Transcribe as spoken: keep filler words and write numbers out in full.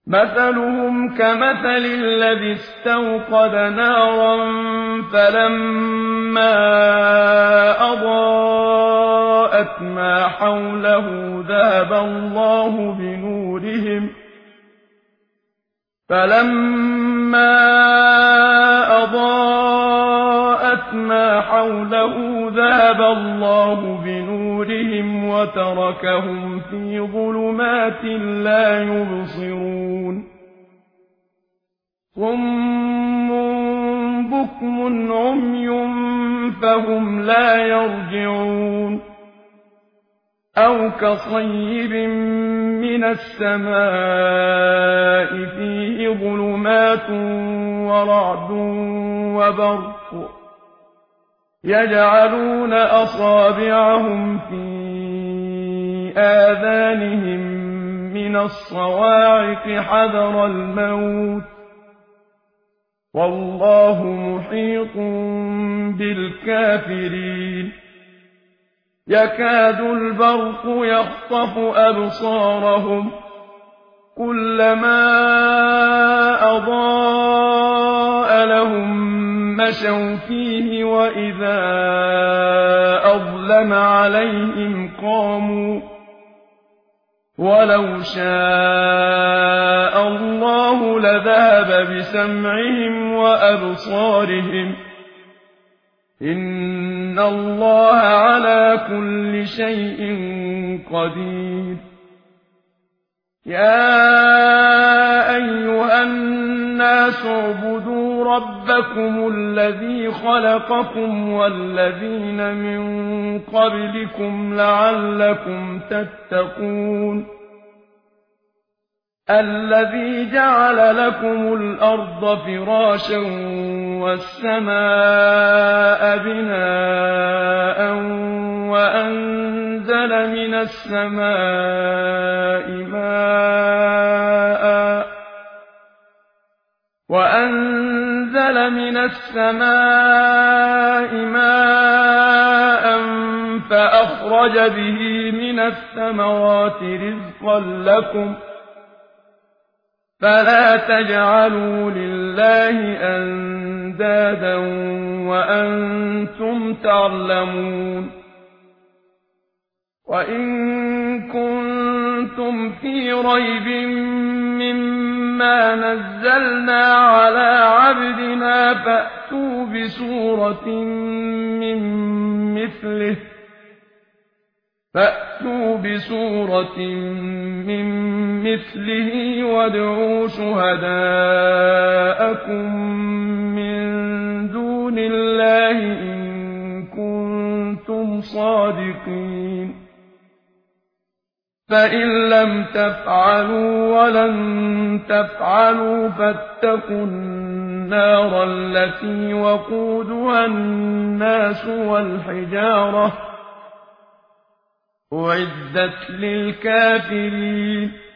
مثلهم كمثل الذي استوقد نارا فلما أضاءت ما حوله ذهب الله بنورهم فلما أضاءت ما حوله ذهب الله بنورهم وتركهم في ظلمات لا يبصرون صم بكم عمي فهم لا يرجعون أو كصيب من السماء فيه ظلمات ورعد وبرق يجعلون أصابعهم في آذانهم من الصواعق حذر الموت والله محيط بالكافرين يكاد البرق يخطف أبصارهم كلما أضاء لهم مشوا فيه وإذا أظلم عليهم قاموا ولو شاء الله لذهب بسمعهم وأبصارهم إن الله على كل شيء قدير يا أيها الناس اعبدوا ربكم الذي خلقكم والذين من قبلكم لعلكم تتقون الذي جعل لكم الأرض فراشا والسماء بناء وأنزل من السماء ماء وأنزل من السماء ماء فأخرج به من الثمرات رزقا لكم فلا تجعلوا لله أندادا وأنتم تعلمون وإن كنتم في ريب مما نزلنا على عبدنا فأتوا بسورة من مثله فأتوا بسورة من مثله وادعوا شهداءكم من دون الله إن كنتم صادقين فإن لم تفعلوا ولن تفعلوا فاتقوا النار التي وقودها الناس والحجارة أعدت للكافرين